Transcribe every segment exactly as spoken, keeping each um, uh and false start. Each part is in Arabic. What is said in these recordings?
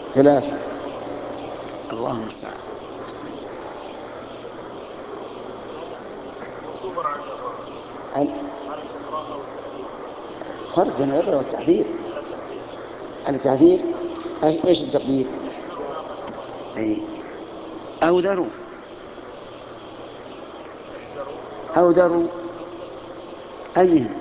ثلاثة. الله المستعان. فرق بين العبرة والتعبير. التعبير ايش التقدير؟ اي او ذروا او ذروا ايهم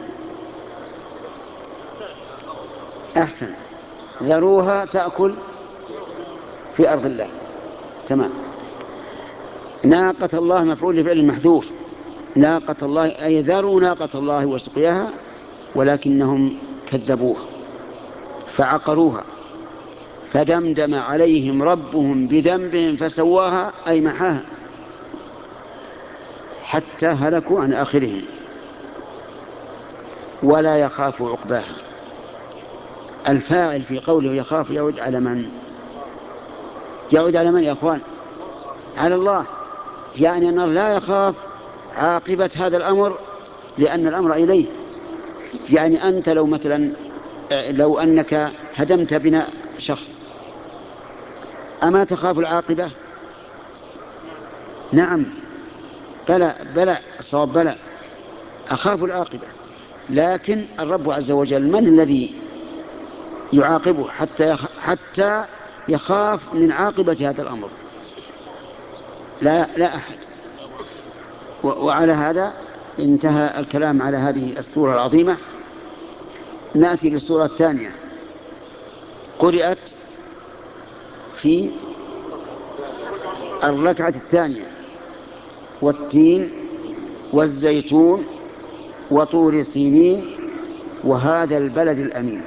احسن. ذروها تأكل في أرض الله. تمام. ناقة الله مفعول لفعل محذوف. ناقة الله أي ذروا ناقة الله وسقياها ولكنهم كذبوها فعقروها فدمدم عليهم ربهم بذنبهم فسواها أي محاها حتى هلكوا عن آخرهم ولا يخاف عقباها. الفاعل في قوله يخاف يعود على من؟ يعود على من يا أخوان؟ على الله. يعني أنه لا يخاف عاقبة هذا الأمر لأن الأمر إليه. يعني أنت لو مثلا لو أنك هدمت بناء شخص أما تخاف العاقبة؟ نعم بلى بلى الصواب بلى أخاف العاقبة. لكن الرب عز وجل من الذي يعاقبه حتى حتى يخاف من عاقبة هذا الأمر؟ لا لا أحد. وعلى هذا انتهى الكلام على هذه السورة العظيمة. نأتي للسورة الثانية قرأت في الركعة الثانية والتين والزيتون وطور سينين وهذا البلد الأمين.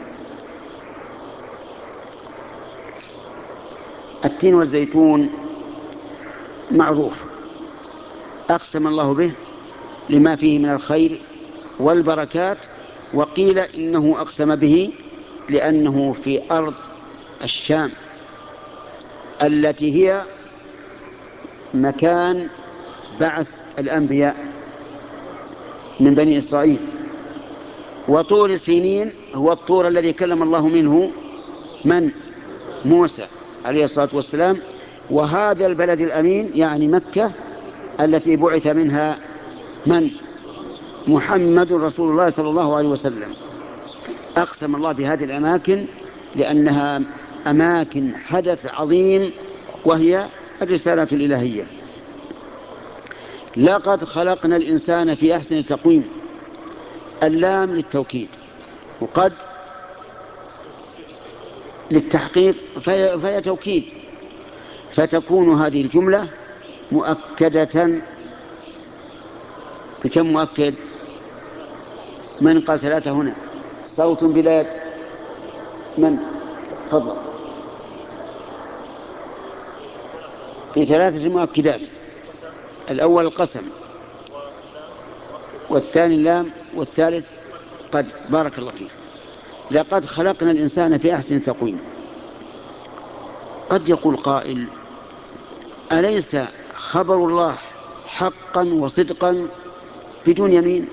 التين والزيتون معروف أقسم الله به لما فيه من الخير والبركات وقيل إنه أقسم به لأنه في أرض الشام التي هي مكان بعث الأنبياء من بني إسرائيل. وطور سينين هو الطور الذي كلم الله منه من؟ موسى عليه الصلاة والسلام. وهذا البلد الأمين يعني مكة التي بعث منها من؟ محمد رسول الله صلى الله عليه وسلم. أقسم الله بهذه الأماكن لأنها أماكن حدث عظيم وهي الرسالة الإلهية. لقد خلقنا الإنسان في أحسن تقويم. اللام للتوكيد وقد للتحقيق فهي, فهي توكيد فتكون هذه الجملة مؤكدة بكم مؤكد؟ من قال ثلاثة هنا؟ صوت بلاد من؟ تفضل. في ثلاثة مؤكدات. الأول القسم والثاني اللام والثالث قد. بارك الله فيك. لقد خلقنا الإنسان في أحسن تقويم. قد يقول قائل أليس خبر الله حقا وصدقا بدون يمين؟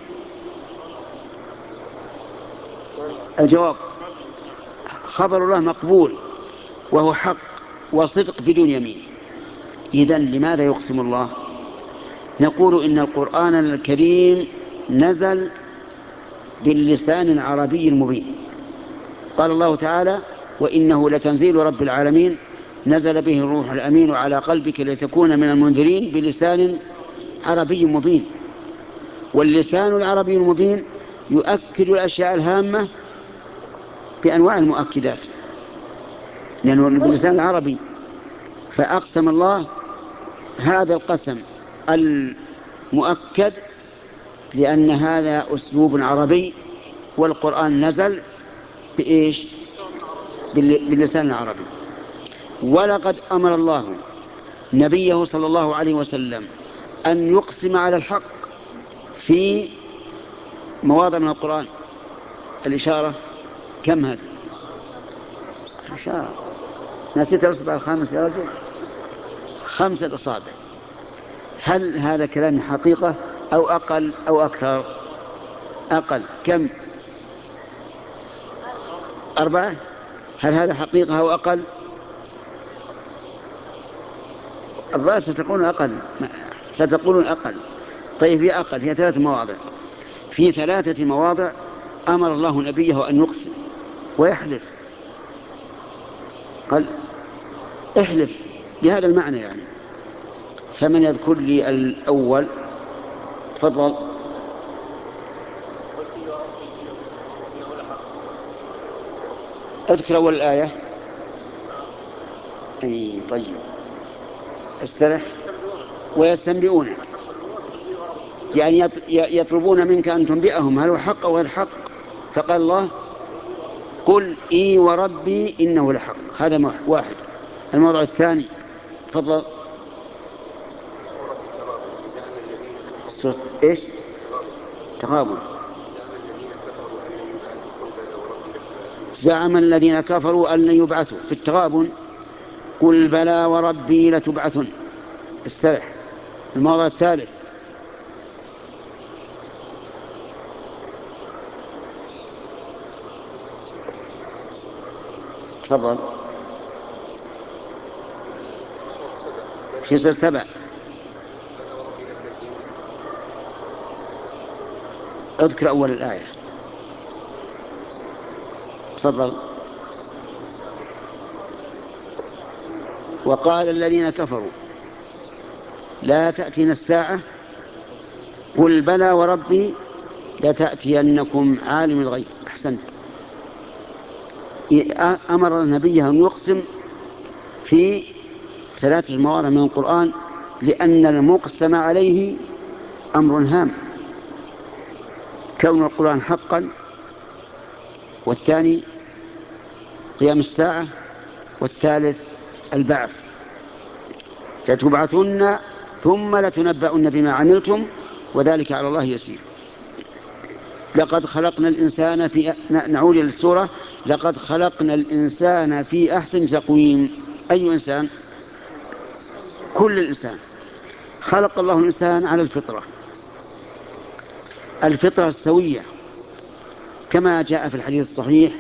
الجواب خبر الله مقبول وهو حق وصدق بدون يمين. إذن لماذا يقسم الله؟ نقول إن القرآن الكريم نزل باللسان العربي المبين. قال الله تعالى وإنه لتنزيل رب العالمين نزل به الروح الأمين على قلبك لتكون من المنذرين بلسان عربي مبين. واللسان العربي المبين يؤكد الأشياء الهامة بأنواع المؤكدات لأنه باللسان العربي. فأقسم الله هذا القسم المؤكد لأن هذا أسلوب عربي والقرآن نزل بإيش؟ باللسان العربي. ولقد أمر الله نبيه صلى الله عليه وسلم أن يقسم على الحق في مواضع من القرآن. الإشارة كم هذا؟ إشارة نسيت الأصبع الخامس يا رجل. خمسة أصابع. هل هذا كلام حقيقة أو أقل أو أكثر؟ أقل. كم؟ أربعة. هل هذا حقيقة أو أقل؟ الظاهر ستقولون أقل، ستقولون أقل. طيب هي أقل، هي ثلاث مواضع. في ثلاثة مواضع أمر الله نبيه أن يقسم ويحلف، قال احلف بهذا المعنى يعني. فمن يذكر لي الأول؟ تفضل. اذكر أول الآية. أي طيب، استرح. ويستنبئون، يعني يطلبون منك أن تنبئهم هل هو حق أو غير حق. فقال الله قل إي وربي إنه لحق. هذا واحد. الموضوع الثاني، تفضل. إيش؟ تغابن. زعم الذين كفروا أن لن يبعثوا. في التغابن قل بلى وربي لتبعثن. استرح. الموضوع الثالث، تفضل. في سورة سبع. اذكر أول الآية. تفضل. وقال الذين كفروا لا تأتينا الساعة قل بلى وربي لتأتينكم عالم الغيب. أحسنت. أمر النبي أن يقسم في ثلاثة مواضع من القرآن، لأن المقسم عليه أمر هام، كون القرآن حقا، والثاني قيام الساعة، والثالث البعث. لتبعثن ثم لتنبؤن بما عملتم وذلك على الله يسير. لقد خلقنا الإنسان في نعود للسورة. لقد خلقنا الإنسان في أحسن تقويم. أي إنسان؟ كل الإنسان. خلق الله الإنسان على الفطرة، الفطرة السوية، كما جاء في الحديث الصحيح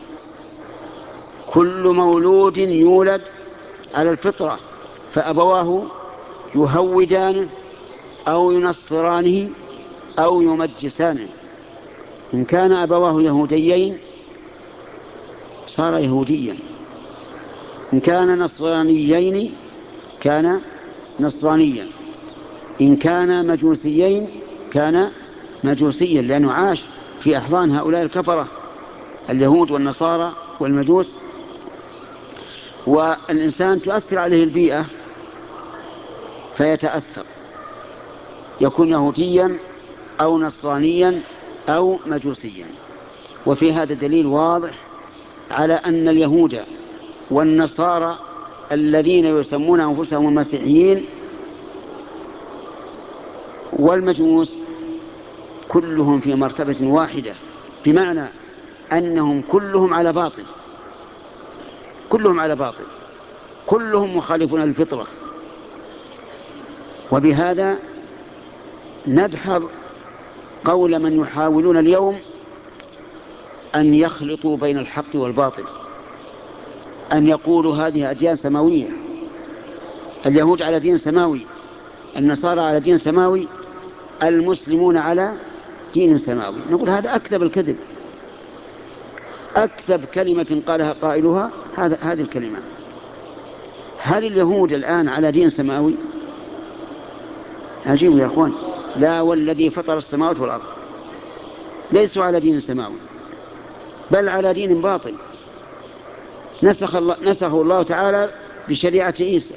كل مولود يولد على الفطرة فأبواه يهودانه أو ينصرانه أو يمجسانه. إن كان أبواه يهوديين صار يهوديا، إن كان نصرانيين كان نصرانيا، إن كان مجوسيين كان مجوسيا، لأنه عاش في أحضان هؤلاء الكفرة اليهود والنصارى والمجوس. والإنسان تؤثر عليه البيئة فيتأثر، يكون يهوديا أو نصرانيا أو مجوسيا. وفي هذا دليل واضح على أن اليهود والنصارى الذين يسمون أنفسهم المسيحيين والمجوس كلهم في مرتبة واحدة، بمعنى أنهم كلهم على باطل، كلهم على باطل، كلهم مخالفون للفطرة. وبهذا ندحض قول من يحاولون اليوم أن يخلطوا بين الحق والباطل، أن يقولوا هذه أديان سماوية، اليهود على دين سماوي، النصارى على دين سماوي، المسلمون على دين سماوي. نقول هذا أكذب الكذب، أكذب كلمة قالها قائلها هذا هذه الكلمة. هل اليهود الآن على دين سماوي؟ عجيب يا أخوان. لا والذي فطر السماوات والأرض، ليسوا على دين سماوي بل على دين باطل نسخ الله, نسخه الله تعالى بشريعة عيسى.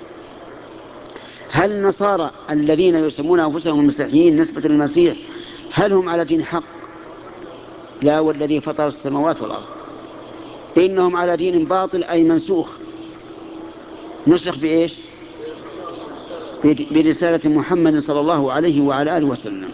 هل النصارى الذين يسمون أنفسهم المسيحيين نسبة للمسيح هل هم على دين حق؟ لا والذي فطر السماوات والأرض، إنهم على دين باطل أي منسوخ، نسخ بإيش؟ برسالة محمد صلى الله عليه وعلى آله وسلم،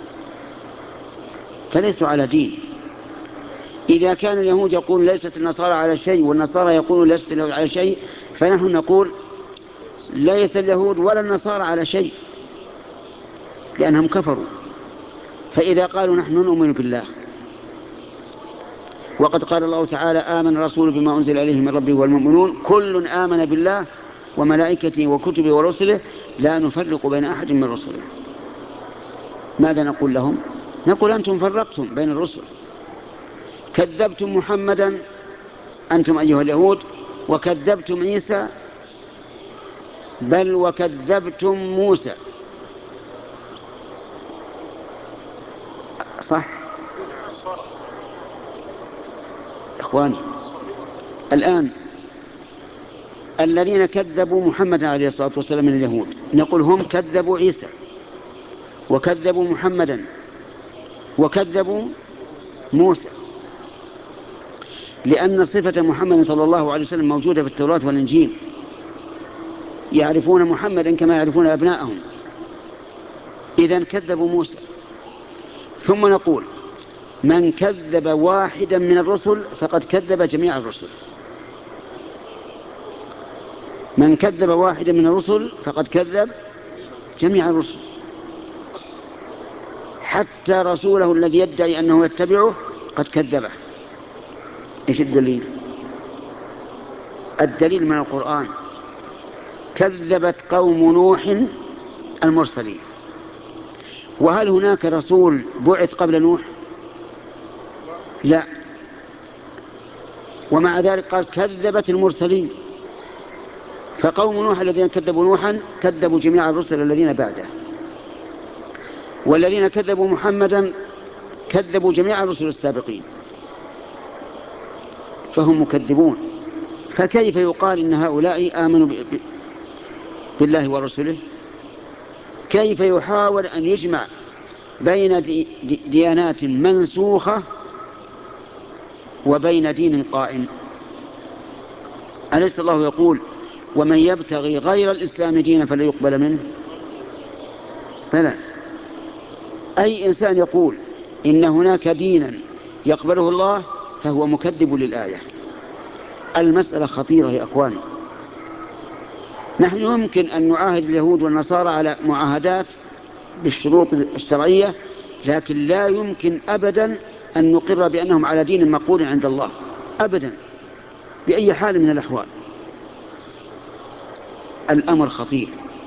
فليسوا على دين. إذا كان اليهود يقول ليست النصارى على شيء والنصارى يقولون ليست اليهود على شيء، فنحن نقول ليس اليهود ولا النصارى على شيء لأنهم كفروا. فإذا قالوا نحن نؤمن بالله، وقد قال الله تعالى آمن الرسول بما أنزل إليه من ربه والمؤمنون كل آمن بالله وملائكته وكتبه ورسله لا نفرق بين أحد من رسله. ماذا نقول لهم؟ نقول أنتم فرقتم بين الرسل، كذبتم محمدا أنتم أيها اليهود، وكذبتم عيسى، بل وكذبتم موسى. صح إخواني؟ الآن الذين كذبوا محمد عليه الصلاة والسلام من اليهود نقول هم كذبوا عيسى وكذبوا محمدا وكذبوا موسى، لأن صفة محمد صلى الله عليه وسلم موجودة في التوراة والإنجيل، يعرفون محمدا كما يعرفون أبناءهم، إذن كذبوا موسى. ثم نقول من كذب واحدا من الرسل فقد كذب جميع الرسل، من كذب واحدا من الرسل فقد كذب جميع الرسل، حتى رسوله الذي يدعي أنه يتبعه قد كذبه. إيش الدليل؟ الدليل من القرآن. كذبت قوم نوح المرسلين، وهل هناك رسول بعث قبل نوح؟ لا، ومع ذلك قال كذبت المرسلين. فقوم نوح الذين كذبوا نوحا كذبوا جميع الرسل الذين بعده، والذين كذبوا محمدا كذبوا جميع الرسل السابقين، فهم مكذبون. فكيف يقال إن هؤلاء آمنوا بالله ورسله؟ كيف يحاول أن يجمع بين ديانات منسوخة وبين دين قائم؟ أليس الله يقول ومن يبتغي غير الإسلام دينا فلا يقبل منه؟ فلا. أي إنسان يقول إن هناك دينا يقبله الله فهو مكذب للآية. المسألة خطيرة يا أخواني. نحن يمكن أن نعاهد اليهود والنصارى على معاهدات بالشروط الشرعية، لكن لا يمكن أبدا أن نقر بأنهم على دين مقبول عند الله أبدا بأي حال من الأحوال. الأمر خطير،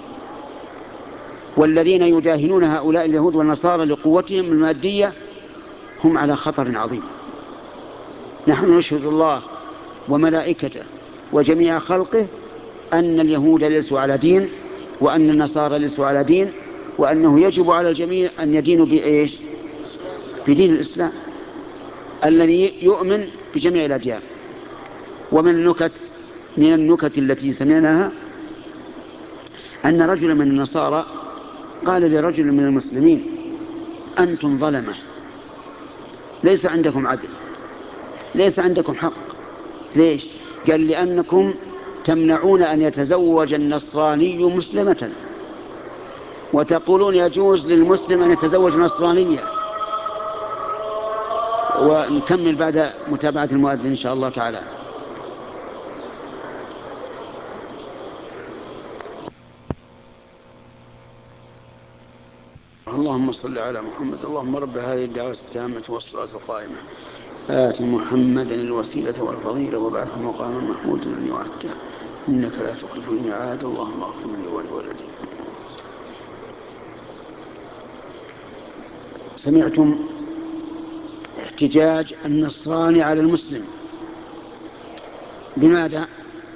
والذين يداهنون هؤلاء اليهود والنصارى لقوتهم المادية هم على خطر عظيم. نحن نشهد الله وملائكته وجميع خلقه أن اليهود ليسوا على دين، وأن النصارى ليسوا على دين، وأنه يجب على الجميع أن يدينوا بإيش؟ بدين الإسلام الذي يؤمن بجميع الأديان. ومن النكت من النكت التي سمعناها أن رجل من النصارى قال لرجل من المسلمين أنتم ظلمة، ليس عندكم عدل، ليس عندكم حق. ليش؟ قال لأنكم تمنعون أن يتزوج النصراني مسلمة، وتقولون يجوز للمسلم أن يتزوج نصرانية. ونكمل بعد متابعة المؤذن إن شاء الله تعالى. اللهم صل على محمد. اللهم رب هذه الدعوة التامة والصلاة القائمة آت محمدا الوسيلة والفضيلة وبعثه مقاما محمودا الذي وعدته إنك لا تخلف الميعاد. اللهم اغفر لي ولوالدي. سمعتم احتجاج النصراني على المسلم بماذا؟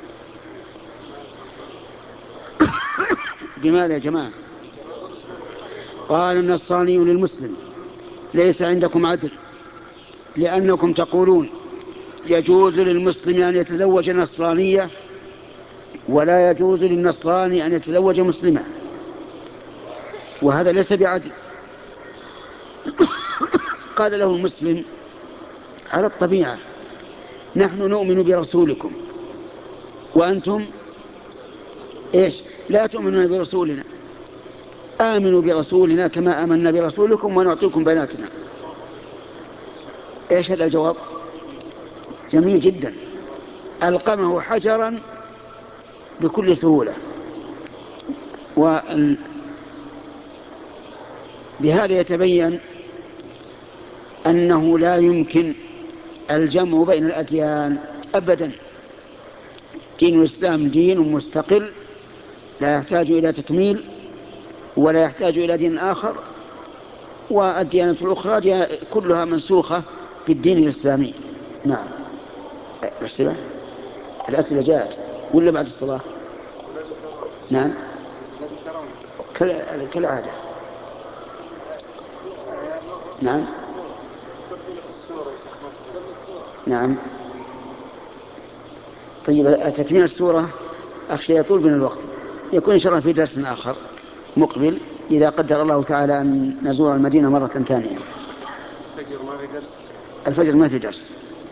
بماذا يا جماعة؟ قال النصراني للمسلم ليس عندكم عدل، لأنكم تقولون يجوز للمسلم أن يتزوج نصرانية ولا يجوز للنصراني أن يتزوج مسلمة، وهذا ليس بعدل. قال له المسلم على الطبيعة نحن نؤمن برسولكم وأنتم إيش؟ لا تؤمنون برسولنا، آمنوا برسولنا كما آمنا برسولكم ونعطيكم بناتنا. إيش هذا الجواب؟ جميل جدا، ألقمه حجرا بكل سهولة. وبهذا يتبين أنه لا يمكن الجمع بين الأديان أبدا. دين الإسلام دين مستقل لا يحتاج إلى تكميل ولا يحتاج إلى دين آخر، والديانة الأخرى كلها منسوخة بالدين الإسلامي. نعم. الأسئلة الأسئلة جاءت ولا بعد الصلاة؟ نعم كالعادة. نعم نعم. طيب تكميل السورة أخشى يطول بنا الوقت، يكون إن شاء الله في درس آخر مقبل إذا قدر الله تعالى أن نزور المدينة مرة ثانية. الفجر ما في درس. الفجر ما في درس.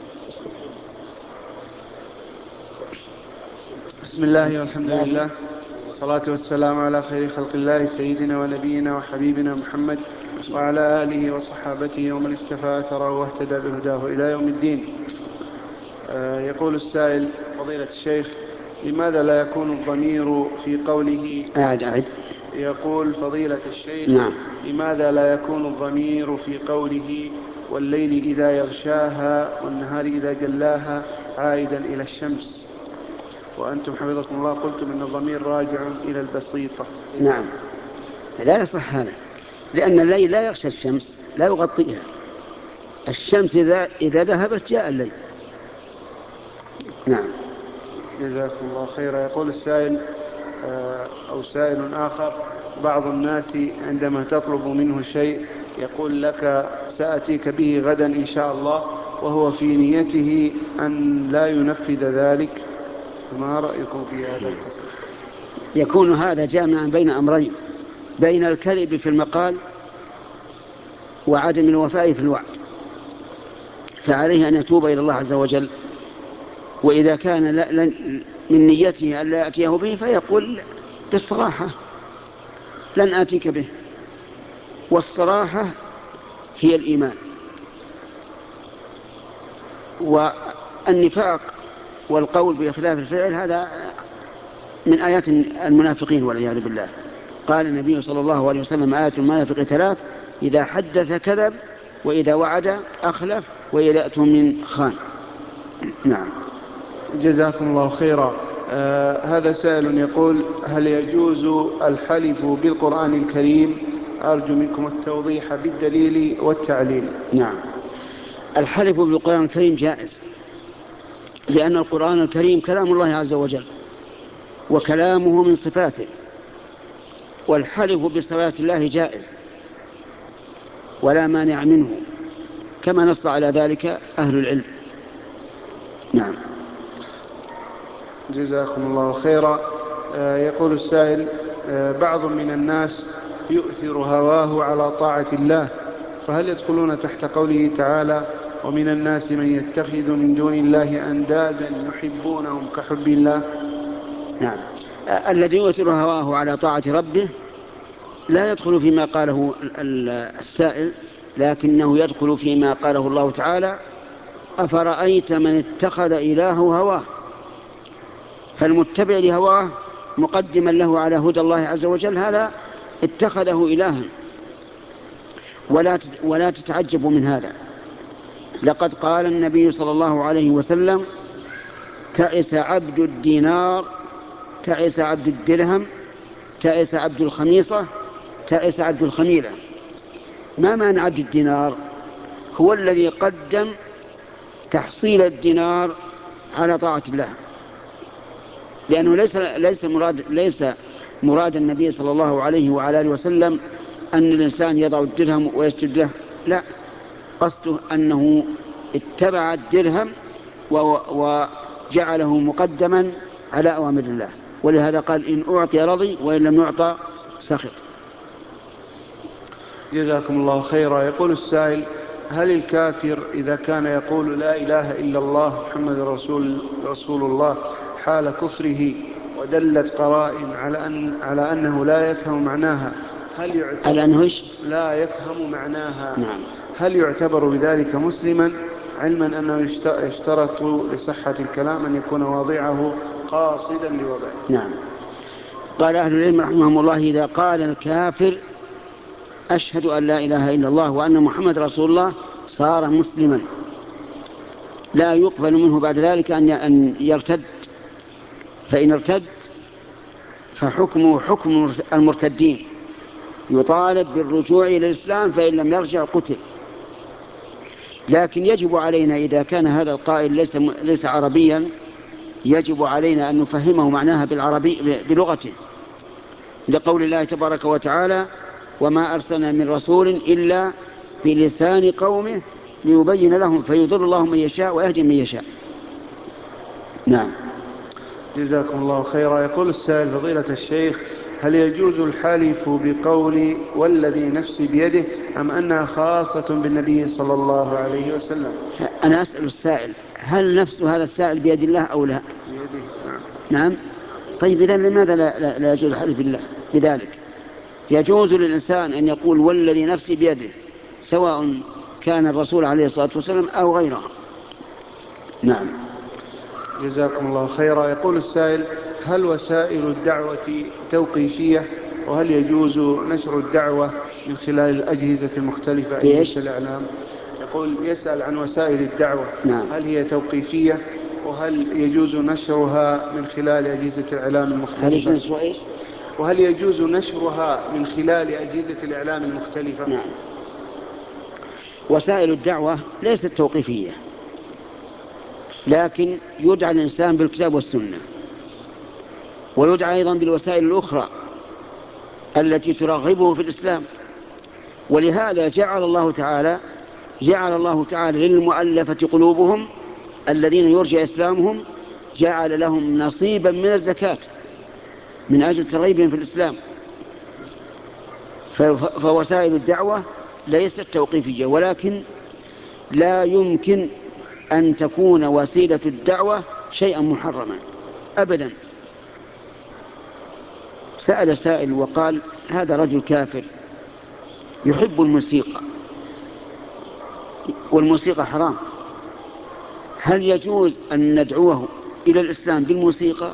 بسم الله والحمد لله والصلاة والسلام على خير خلق الله سيدنا ونبينا وحبيبنا محمد وعلى آله وصحابته ومن اكتفى أثره واهتدى بهداه إلى يوم الدين. آه يقول السائل: فضيلة الشيخ، لماذا لا يكون الضمير في قوله؟ أعد أعد. يقول فضيلة الشيخ: نعم. لماذا لا يكون الضمير في قوله والليل إذا يغشاها والنهار إذا جلاها عائدا إلى الشمس، وأنتم حفظكم الله قلتم إن الضمير راجع إلى البسيطة؟ نعم، لا يصح هذا، لأن الليل لا يغشى الشمس، لا يغطيها. الشمس إذا, إذا ذهبت جاء الليل. نعم. جزاكم الله خيرا. يقول السائل أو سائل آخر: بعض الناس عندما تطلب منه شيء يقول لك سأتيك به غدا إن شاء الله، وهو في نيته أن لا ينفذ ذلك، ما رأيكم في هذا القسم؟ يكون هذا جامعا بين أمرين: بين الكذب في المقال وعدم الوفاء في الوعد، فعليه أن يتوب إلى الله عز وجل. وإذا كان من نيته أن لا يأتيه به فيقول بالصراحة لن آتيك به، والصراحة هي الإيمان. والنفاق والقول بخلاف الفعل هذا من آيات المنافقين والعياذ بالله. قال النبي صلى الله عليه وسلم: آيات المنافق ثلاث: إذا حدث كذب، وإذا وعد أخلف، وإذا أؤتمن خان. نعم. جزاكم الله خيرا. آه هذا سائل يقول: هل يجوز الحلف بالقرآن الكريم؟ أرجو منكم التوضيح بالدليل والتعليل. نعم، الحلف بالقرآن الكريم جائز، لأن القرآن الكريم كلام الله عز وجل وكلامه من صفاته، والحلف بصفات الله جائز ولا مانع منه، كما نص على ذلك أهل العلم. نعم. جزاكم الله خيرا. آه يقول السائل: آه بعض من الناس يؤثر هواه على طاعة الله، فهل يدخلون تحت قوله تعالى: ومن الناس من يتخذ من دون الله أندادا يحبونهم كحب الله؟ نعم. آه الذي يؤثر هواه على طاعة ربه لا يدخل فيما قاله السائل، لكنه يدخل فيما قاله الله تعالى: أفرأيت من اتخذ إلهه هواه. فالمتبع لهواه مقدما له على هدى الله عز وجل هذا اتخذه إلها. ولا ولا تتعجبوا من هذا، لقد قال النبي صلى الله عليه وسلم: تعس عبد الدينار، تعس عبد الدرهم، تعس عبد الخميصة، تعس عبد الخميلة. ما معنى عبد الدينار؟ هو الذي قدم تحصيل الدينار على طاعة الله، لأنه ليس ليس مراد ليس مراد النبي صلى الله عليه وعلى آله وسلم أن الإنسان يضع الدرهم ويسجد له، لا، قصده أنه اتبع الدرهم وجعله مقدما على أوامر الله، ولهذا قال: إن أعطي رضي وإن لم يعطى سخط. جزاكم الله خيرا. يقول السائل: هل الكافر إذا كان يقول لا إله إلا الله محمد رسول, رسول الله حال كفره ودلت قرائن على, أن على أنه لا يفهم معناها، هل يعتبر لا يفهم معناها نعم. هل يعتبر بذلك مسلما، علما أنه يشترط لصحة الكلام أن يكون واضعه قاصدا لوضعه؟ نعم. قال أهل العلم رحمهم الله: إذا قال الكافر أشهد أن لا إله إلا الله وأن محمد رسول الله صار مسلما، لا يقبل منه بعد ذلك أن يرتد فإن ارتد فحكمه حكم المرتدين، يطالب بالرجوع إلى الإسلام، فإن لم يرجع قتل. لكن يجب علينا إذا كان هذا القائل ليس, ليس عربيا، يجب علينا أن نفهمه معناها بالعربي بلغته، لقول الله تبارك وتعالى: وما أرسلنا من رسول إلا بلسان قومه ليبين لهم فيضل الله من يشاء ويهدي من يشاء. نعم. جزاكم الله خيرا. يقول السائل: فضيلة الشيخ، هل يجوز الحلف بقول والذي نفسي بيده أم أنها خاصة بالنبي صلى الله عليه وسلم؟ أنا أسأل السائل: هل نفس هذا السائل بيد الله أو لا؟ بيده. نعم. نعم. طيب إذن لماذا لا, لا, لا يجوز الحلف بالله بذلك؟ يجوز للإنسان أن يقول والذي نفسي بيده، سواء كان الرسول عليه الصلاة والسلام أو غيره. نعم. جزاكم الله خيرا. يقول السائل: هل وسائل الدعوة توقيفية؟ وهل يجوز نشر الدعوة من خلال الأجهزة المختلفة أجهزة الإعلام؟ يقول يسأل عن وسائل الدعوة. نعم. هل هي توقيفية؟ وهل يجوز نشرها من خلال أجهزة الإعلام المختلفة؟ هل وهل يجوز نشرها من خلال أجهزة الإعلام المختلفة؟ نعم. وسائل الدعوة ليست توقيفية، لكن يدعى الإنسان بالكتاب والسنة، ويدعى أيضا بالوسائل الأخرى التي ترغبه في الإسلام. ولهذا جعل الله تعالى جعل الله تعالى للمؤلفة قلوبهم الذين يرجى إسلامهم، جعل لهم نصيبا من الزكاة من أجل ترغيبهم في الإسلام. فوسائل الدعوة ليست توقيفية، ولكن لا يمكن أن تكون وسيلة الدعوة شيئا محرما أبدا. سأل سائل وقال: هذا رجل كافر يحب الموسيقى والموسيقى حرام، هل يجوز أن ندعوه إلى الإسلام بالموسيقى؟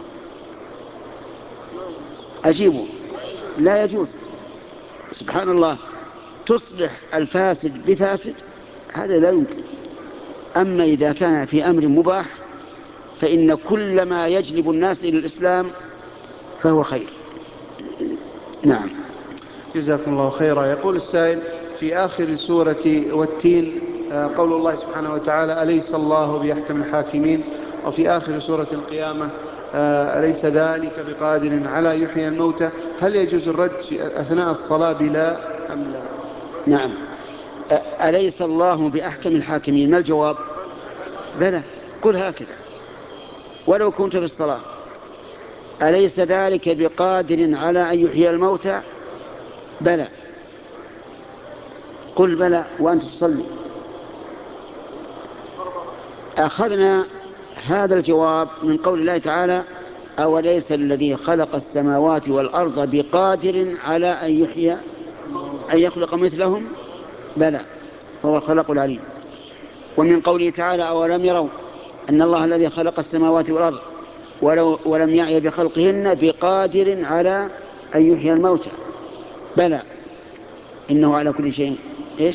أجيبه: لا يجوز. سبحان الله، تصلح الفاسد بفاسد، هذا لا يمكن. أما إذا كان في أمر مباح فإن كل ما يجلب الناس إلى الإسلام فهو خير. نعم. جزاكم الله خيرا. يقول السائل: في آخر سورة والتين قول الله سبحانه وتعالى: أليس الله بأحكم الحاكمين؟ وفي آخر سورة القيامة: أليس ذلك بقادر على يحيي الموتى؟ هل يجوز الرد في أثناء الصلاة بلا أم لا؟ نعم. أليس الله بأحكم الحاكمين؟ ما الجواب؟ بلى. قل هكذا ولو كنت في الصلاة: أليس ذلك بقادر على أن يحيي الموتى؟ بلى. قل بلى وأنت تصلي. أخذنا هذا الجواب من قول الله تعالى: أوليس الذي خلق السماوات والأرض بقادر على أن يحيي أن يخلق مثلهم؟ بلى، هو الخلق العليم. ومن قوله تعالى: أولم يروا أن الله الذي خلق السماوات والأرض ولو ولم يعي بخلقهن بقادر على أن يحيي الموتى؟ بلى، إنه على كل شيء إيش؟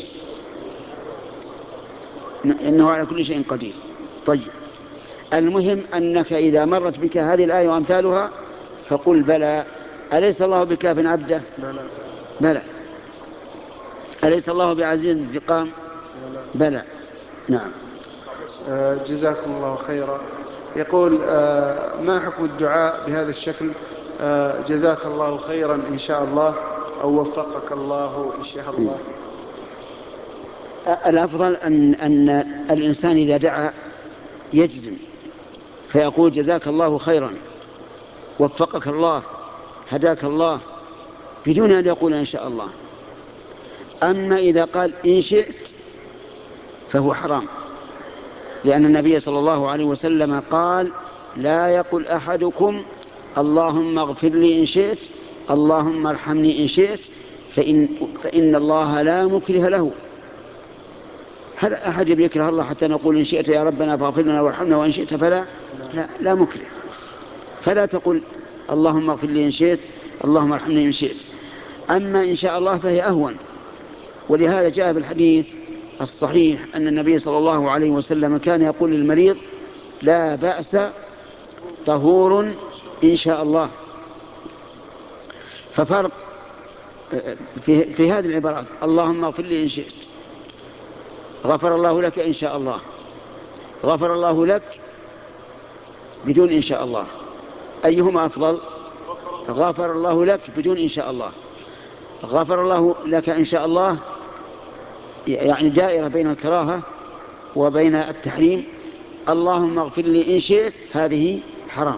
إنه على كل شيء قدير. طيب، المهم أنك إذا مرت بك هذه الآية وأمثالها فقل بلى. أليس الله بكاف عبده؟ بلى. بلى. أليس الله بعزيز انتقام؟ بلى. نعم. جزاكم الله خيرا. يقول: ما حكم الدعاء بهذا الشكل: جزاك الله خيرا إن شاء الله، أو وفقك الله إن شاء الله؟ الأفضل أن, أن الإنسان إذا دعا يجزم فيقول: جزاك الله خيرا، وفقك الله، هداك الله، بدون أن يقول إن شاء الله. أما إذا قال إن شئت فهو حرام، لأن النبي صلى الله عليه وسلم قال: لا يقل أحدكم اللهم اغفر لي إن شئت، اللهم ارحمني إن شئت، فإن, فإن الله لا مكره له. هل أحد يكره الله حتى نقول إن شئت يا ربنا فاغفر لنا وارحمنا وإن شئت فلا؟ لا, لا مكره. فلا تقل اللهم اغفر لي إن شئت، اللهم ارحمني إن شئت. أما إن شاء الله فهي أهون. ولهذا جاء في الحديث الصحيح أن النبي صلى الله عليه وسلم كان يقول للمريض: لا بأس طهور إن شاء الله. ففرق في, في هذه العبارات: اللهم اغفر لي إن شئت، غفر الله لك إن شاء الله، غفر الله لك بدون إن شاء الله. أيهما أفضل؟ غفر الله لك بدون إن شاء الله. غفر الله لك إن شاء الله يعني دائرة بين الكراهة وبين التحريم. اللهم اغفر لي إن شئت هذه حرام.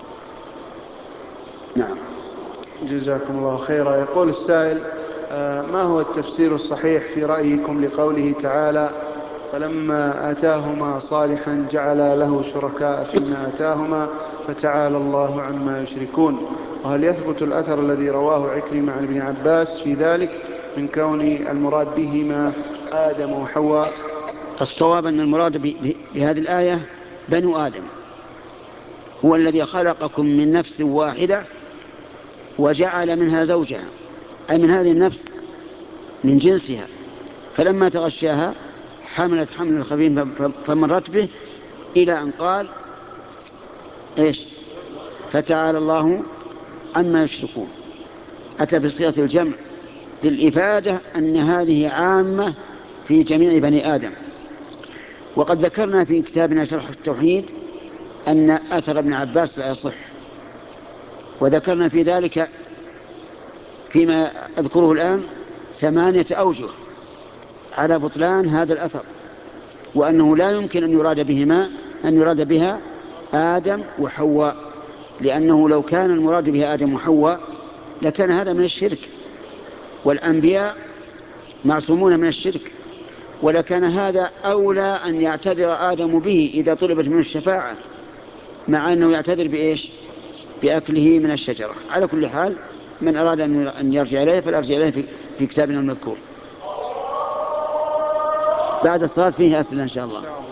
نعم. جزاكم الله خيرا. يقول السائل: ما هو التفسير الصحيح في رأيكم لقوله تعالى: فلما آتاهما صالحا جعل له شركاء فيما آتاهما فتعالى الله عما يشركون؟ وهل يثبت الأثر الذي رواه عكرمة عن ابن عباس في ذلك من كون المراد بهما آدم وحواء؟ الصواب أن المراد بهذه الآية بنو آدم، هو الذي خلقكم من نفس واحدة وجعل منها زوجها، أي من هذه النفس من جنسها، فلما تغشاها حملت حمل خفيف فمرت به إلى أن قال إيش؟ فتعالى الله عما يشركون. أتى بصيغة الجمع للإفادة أن هذه عامة في جميع بني آدم. وقد ذكرنا في كتابنا شرح التوحيد أن أثر ابن عباس لا يصح، وذكرنا في ذلك فيما أذكره الآن ثمانية أوجه على بطلان هذا الأثر، وأنه لا يمكن أن يراد بهما أن يراد بها آدم وحواء، لأنه لو كان المراد بها آدم وحواء لكان هذا من الشرك، والأنبياء معصومون من الشرك، ولكان هذا أولى أن يعتذر آدم به إذا طلبت منه الشفاعة، مع أنه يعتذر بإيش؟ بأكله من الشجرة. على كل حال من أراد أن يرجع إليه فليرجع إليه في كتابنا المذكور. بعد الصلاة فيه أسئلة إن شاء الله.